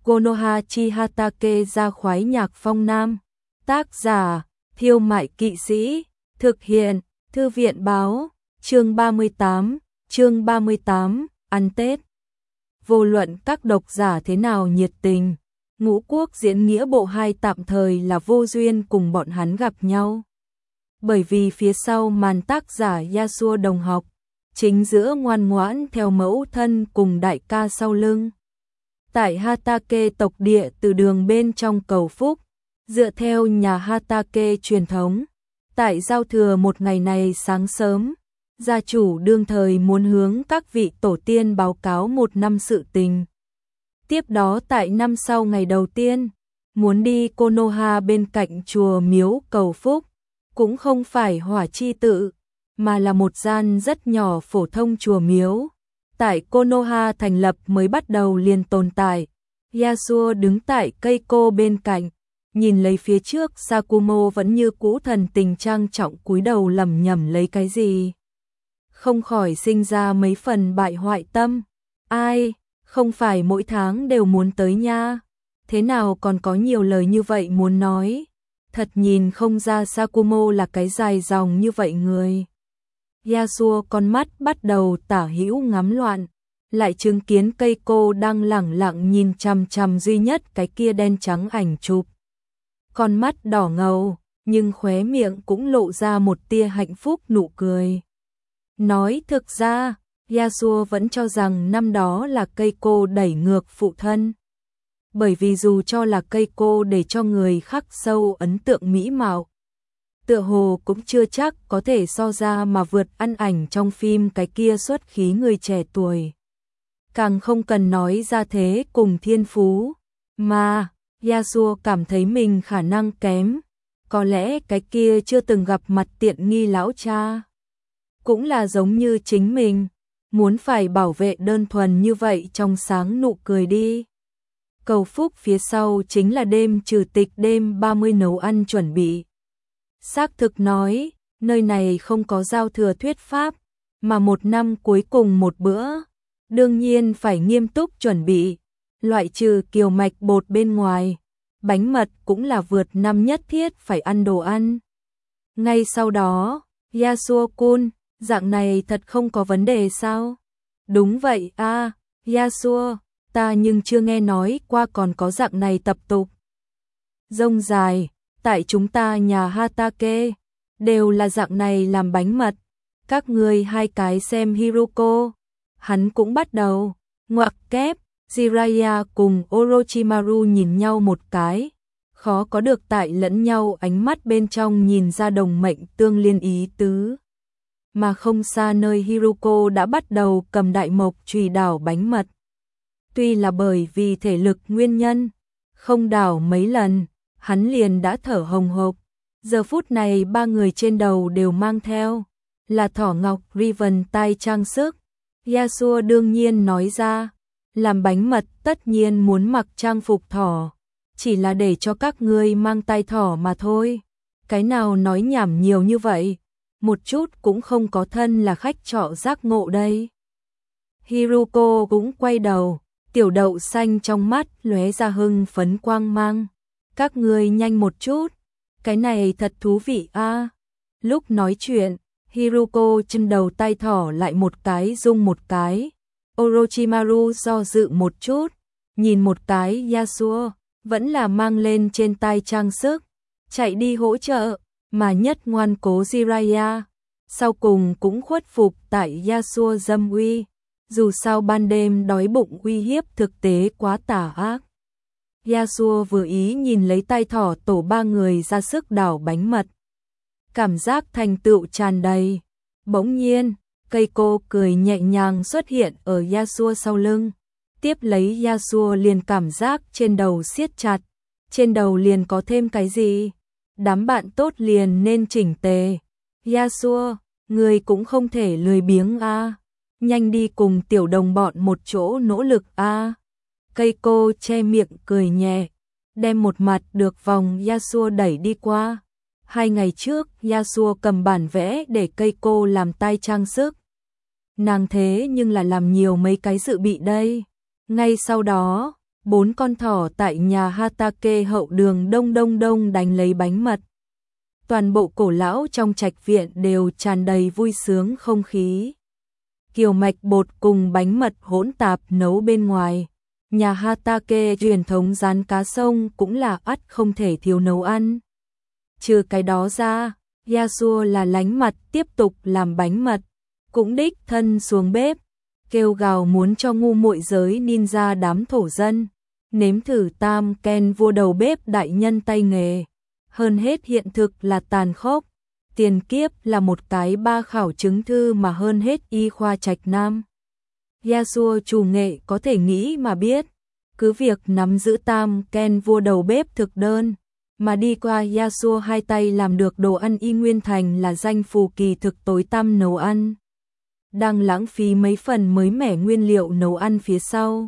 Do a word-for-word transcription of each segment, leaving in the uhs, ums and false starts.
Konoha chi Hatake ra khoái nhạc phong nam. Tác giả, Thiêu Mại Kỵ Sĩ. Thực hiện, Thư viện báo. Chương ba mươi tám, chương ba mươi tám, ăn Tết. Vô luận các độc giả thế nào nhiệt tình, Ngũ Quốc diễn nghĩa bộ hai tạm thời là vô duyên cùng bọn hắn gặp nhau. Bởi vì phía sau màn tác giả Yasuo đồng học, chính giữa ngoan ngoãn theo mẫu thân cùng đại ca sau lưng. Tại Hatake tộc địa từ đường bên trong cầu phúc, dựa theo nhà Hatake truyền thống, tại giao thừa một ngày này sáng sớm, gia chủ đương thời muốn hướng các vị tổ tiên báo cáo một năm sự tình. Tiếp đó tại năm sau ngày đầu tiên, muốn đi Konoha bên cạnh chùa miếu cầu phúc, cũng không phải hỏa chi tự, mà là một gian rất nhỏ phổ thông chùa miếu. Tại Konoha thành lập mới bắt đầu liền tồn tại. Yasuo đứng tại cây cô bên cạnh, nhìn lấy phía trước Sakumo vẫn như cũ thần tình trang trọng cúi đầu lẩm nhẩm lấy cái gì. Không khỏi sinh ra mấy phần bại hoại tâm. Ai, không phải mỗi tháng đều muốn tới nha. Thế nào còn có nhiều lời như vậy muốn nói. Thật nhìn không ra Sakumo là cái dài dòng như vậy người. Yasuo con mắt bắt đầu tả hữu ngắm loạn, lại chứng kiến cây cô đang lẳng lặng nhìn chằm chằm duy nhất cái kia đen trắng ảnh chụp. Con mắt đỏ ngầu, nhưng khóe miệng cũng lộ ra một tia hạnh phúc nụ cười. Nói thực ra, Yasuo vẫn cho rằng năm đó là cây cô đẩy ngược phụ thân. Bởi vì dù cho là cây cô để cho người khắc sâu ấn tượng mỹ mạo, tựa hồ cũng chưa chắc có thể so ra mà vượt ăn ảnh trong phim cái kia xuất khí người trẻ tuổi. Càng không cần nói ra thế cùng thiên phú, mà Yasuo cảm thấy mình khả năng kém, có lẽ cái kia chưa từng gặp mặt tiện nghi lão cha. Cũng là giống như chính mình, muốn phải bảo vệ đơn thuần như vậy trong sáng nụ cười đi. Cầu phúc phía sau chính là đêm trừ tịch đêm ba mươi nấu ăn chuẩn bị. Xác thực nói, nơi này không có giao thừa thuyết pháp, mà một năm cuối cùng một bữa, đương nhiên phải nghiêm túc chuẩn bị, loại trừ kiều mạch bột bên ngoài, bánh mật cũng là vượt năm nhất thiết phải ăn đồ ăn. Ngay sau đó, Yasuo-kun, dạng này thật không có vấn đề sao? Đúng vậy a, à, Yasuo, ta nhưng chưa nghe nói qua còn có dạng này tập tục. Rông dài, tại chúng ta nhà Hatake, đều là dạng này làm bánh mật. Các người hai cái xem Hiruko, hắn cũng bắt đầu, ngoặc kép, Jiraiya cùng Orochimaru nhìn nhau một cái, khó có được tại lẫn nhau ánh mắt bên trong nhìn ra đồng mệnh tương liên ý tứ. Mà không xa nơi Hiruko đã bắt đầu cầm đại mộc chùy đảo bánh mật. Tuy là bởi vì thể lực nguyên nhân, không đảo mấy lần, hắn liền đã thở hồng hộc. Giờ phút này ba người trên đầu đều mang theo là thỏ ngọc ribbon tai trang sức. Yasuo đương nhiên nói ra, làm bánh mật tất nhiên muốn mặc trang phục thỏ, chỉ là để cho các ngươi mang tai thỏ mà thôi. Cái nào nói nhảm nhiều như vậy, một chút cũng không có thân là khách trọ giác ngộ đây. Hiruko cũng quay đầu, tiểu đậu xanh trong mắt lóe ra hưng phấn quang mang. Các ngươi nhanh một chút, cái này thật thú vị a. À. Lúc nói chuyện, Hiruko chân đầu tay thỏ lại một cái rung một cái. Orochimaru do dự một chút, nhìn một cái Yasuo, vẫn là mang lên trên tay trang sức, chạy đi hỗ trợ, mà nhất ngoan cố Jiraiya, sau cùng cũng khuất phục tại Yasuo dâm uy, dù sao ban đêm đói bụng uy hiếp thực tế quá tà ác. Yasuo vừa ý nhìn lấy tay thỏ tổ ba người ra sức đảo bánh mật. Cảm giác thành tựu tràn đầy. Bỗng nhiên, cây cô cười nhẹ nhàng xuất hiện ở Yasuo sau lưng. Tiếp lấy Yasuo liền cảm giác trên đầu siết chặt. Trên đầu liền có thêm cái gì? Đám bạn tốt liền nên chỉnh tề. Yasuo, người cũng không thể lười biếng a. À. Nhanh đi cùng tiểu đồng bọn một chỗ nỗ lực a. À. Cây cô che miệng cười nhẹ, đem một mặt được vòng Yasuo đẩy đi qua. Hai ngày trước, Yasuo cầm bản vẽ để cây cô làm tai trang sức. Nàng thế nhưng là làm nhiều mấy cái dự bị đây. Ngay sau đó, Bốn con thỏ tại nhà Hatake hậu đường đông đông đông đánh lấy bánh mật. Toàn bộ cổ lão trong trạch viện đều tràn đầy vui sướng không khí. Kiều mạch bột cùng bánh mật hỗn tạp nấu bên ngoài. Nhà Hatake truyền thống rán cá sông cũng là ắt không thể thiếu nấu ăn. Trừ cái đó ra, Yasuo là lánh mặt tiếp tục làm bánh mật, cũng đích thân xuống bếp, kêu gào muốn cho ngu muội giới ninja đám thổ dân nếm thử tam ken vua đầu bếp đại nhân tay nghề. Hơn hết hiện thực là tàn khốc, tiền kiếp là một cái ba khảo chứng thư mà hơn hết y khoa trạch nam. Yasuo chủ nghệ có thể nghĩ mà biết, cứ việc nắm giữ tam ken vua đầu bếp thực đơn, mà đi qua Yasuo hai tay làm được đồ ăn y nguyên thành là danh phù kỳ thực tối tăm nấu ăn. Đang lãng phí mấy phần mới mẻ nguyên liệu nấu ăn phía sau.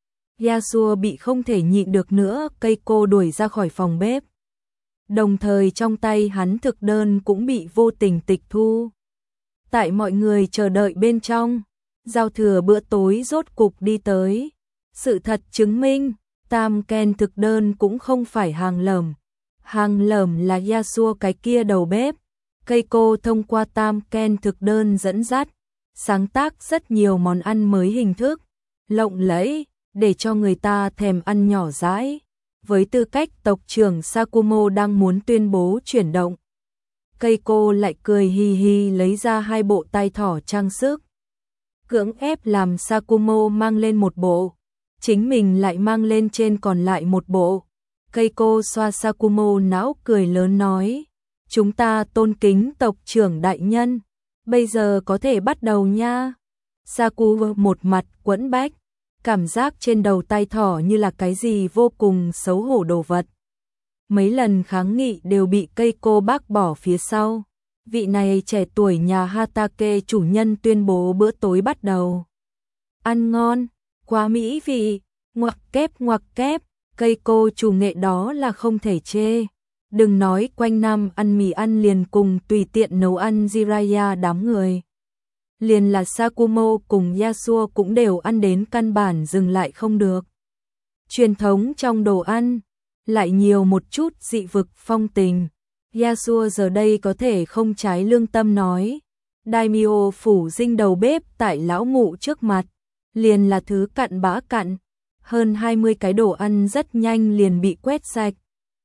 Yasuo bị không thể nhịn được nữa, cây cô đuổi ra khỏi phòng bếp. Đồng thời trong tay hắn thực đơn cũng bị vô tình tịch thu. Tại mọi người chờ đợi bên trong, giao thừa bữa tối rốt cục đi tới. Sự thật chứng minh, tam ken thực đơn cũng không phải hàng lởm. Hàng lởm là Yasuo cái kia đầu bếp. Cây cô thông qua tam ken thực đơn dẫn dắt, sáng tác rất nhiều món ăn mới hình thức, lộng lẫy, để cho người ta thèm ăn nhỏ dãi. Với tư cách tộc trưởng Sakumo đang muốn tuyên bố chuyển động, cây cô lại cười hì hì lấy ra hai bộ tai thỏ trang sức. Cưỡng ép làm Sakumo mang lên một bộ, chính mình lại mang lên trên còn lại một bộ. Cây cô xoa Sakumo não cười lớn nói, chúng ta tôn kính tộc trưởng đại nhân, bây giờ có thể bắt đầu nha. Sakumo một mặt quẫn bách, cảm giác trên đầu tai thỏ như là cái gì vô cùng xấu hổ đồ vật. Mấy lần kháng nghị đều bị cây cô bác bỏ phía sau. Vị này trẻ tuổi nhà Hatake chủ nhân tuyên bố bữa tối bắt đầu. Ăn ngon, quá mỹ vị, ngoặc kép ngoặc kép, cây cô chủ nghệ đó là không thể chê. Đừng nói quanh năm ăn mì ăn liền cùng tùy tiện nấu ăn Jiraiya đám người. Liền là Sakumo cùng Yasuo cũng đều ăn đến căn bản dừng lại không được. Truyền thống trong đồ ăn, lại nhiều một chút dị vực phong tình. Yasuo giờ đây có thể không trái lương tâm nói. Daimyo phủ dinh đầu bếp tại lão mụ trước mặt, liền là thứ cặn bã cặn. Hơn hai mươi cái đồ ăn rất nhanh liền bị quét sạch.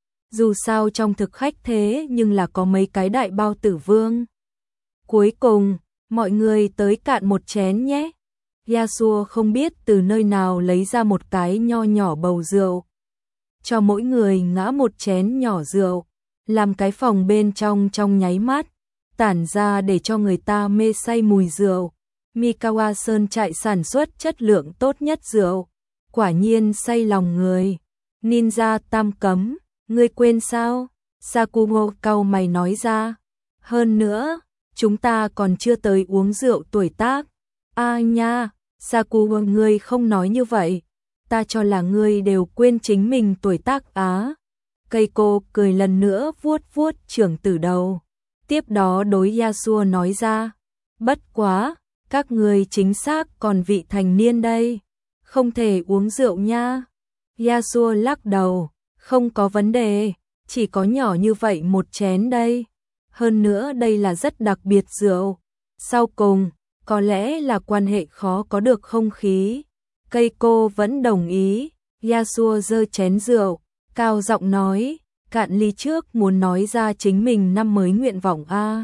Dù sao trong thực khách thế nhưng là có mấy cái đại bao tử vương. Cuối cùng, mọi người tới cạn một chén nhé. Yasuo không biết từ nơi nào lấy ra một cái nho nhỏ bầu rượu. Cho mỗi người ngã một chén nhỏ rượu, làm cái phòng bên trong trong nháy mắt, tản ra để cho người ta mê say mùi rượu. Mikawa Sơn trại sản xuất chất lượng tốt nhất rượu, quả nhiên say lòng người. Ninja tam cấm, ngươi quên sao? Sakumo cau mày nói ra. Hơn nữa, chúng ta còn chưa tới uống rượu tuổi tác. A nha, Sakumo ngươi không nói như vậy. Ta cho là ngươi đều quên chính mình tuổi tác á. Cây cô cười lần nữa vuốt vuốt trưởng tử đầu. Tiếp đó đối Yasuo nói ra. Bất quá, các ngươi chính xác còn vị thành niên đây. Không thể uống rượu nha. Yasuo lắc đầu. Không có vấn đề, chỉ có nhỏ như vậy một chén đây. Hơn nữa đây là rất đặc biệt rượu. Sau cùng, có lẽ là quan hệ khó có được không khí. Cây cô vẫn đồng ý. Yasuo giơ chén rượu, cao giọng nói, cạn ly trước muốn nói ra chính mình năm mới nguyện vọng a.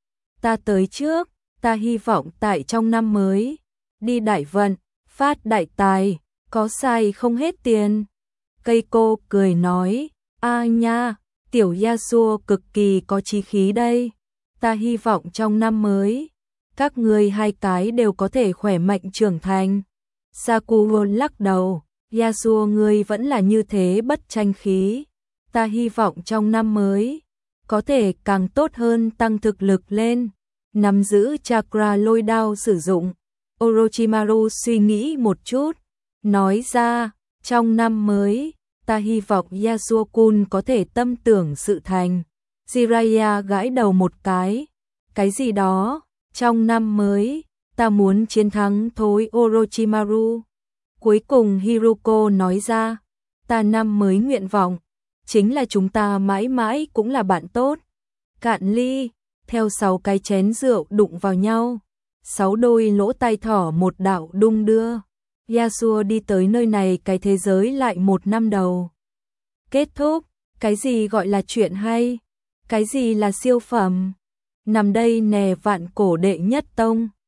Ta tới trước, ta hy vọng tại trong năm mới, đi đại vận, phát đại tài, có sai không hết tiền. Cây cô cười nói, a nha, tiểu Yasuo cực kỳ có chí khí đây. Ta hy vọng trong năm mới, các ngươi hai cái đều có thể khỏe mạnh trưởng thành. Sakumo lắc đầu, Yasuo ngươi vẫn là như thế bất tranh khí. Ta hy vọng trong năm mới, có thể càng tốt hơn tăng thực lực lên. Nắm giữ chakra lôi đao sử dụng. Orochimaru suy nghĩ một chút, nói ra, trong năm mới, ta hy vọng Yasuo-kun có thể tâm tưởng sự thành. Jiraiya gãi đầu một cái. Cái gì đó, trong năm mới, ta muốn chiến thắng thối Orochimaru. Cuối cùng Hiruko nói ra, ta năm mới nguyện vọng, chính là chúng ta mãi mãi cũng là bạn tốt. Cạn ly, theo sáu cái chén rượu đụng vào nhau, sáu đôi lỗ tai thỏ một đạo đung đưa. Yasuo đi tới nơi này cái thế giới lại một năm đầu. Kết thúc, cái gì gọi là chuyện hay? Cái gì là siêu phẩm? Nằm đây nè vạn cổ đệ nhất tông.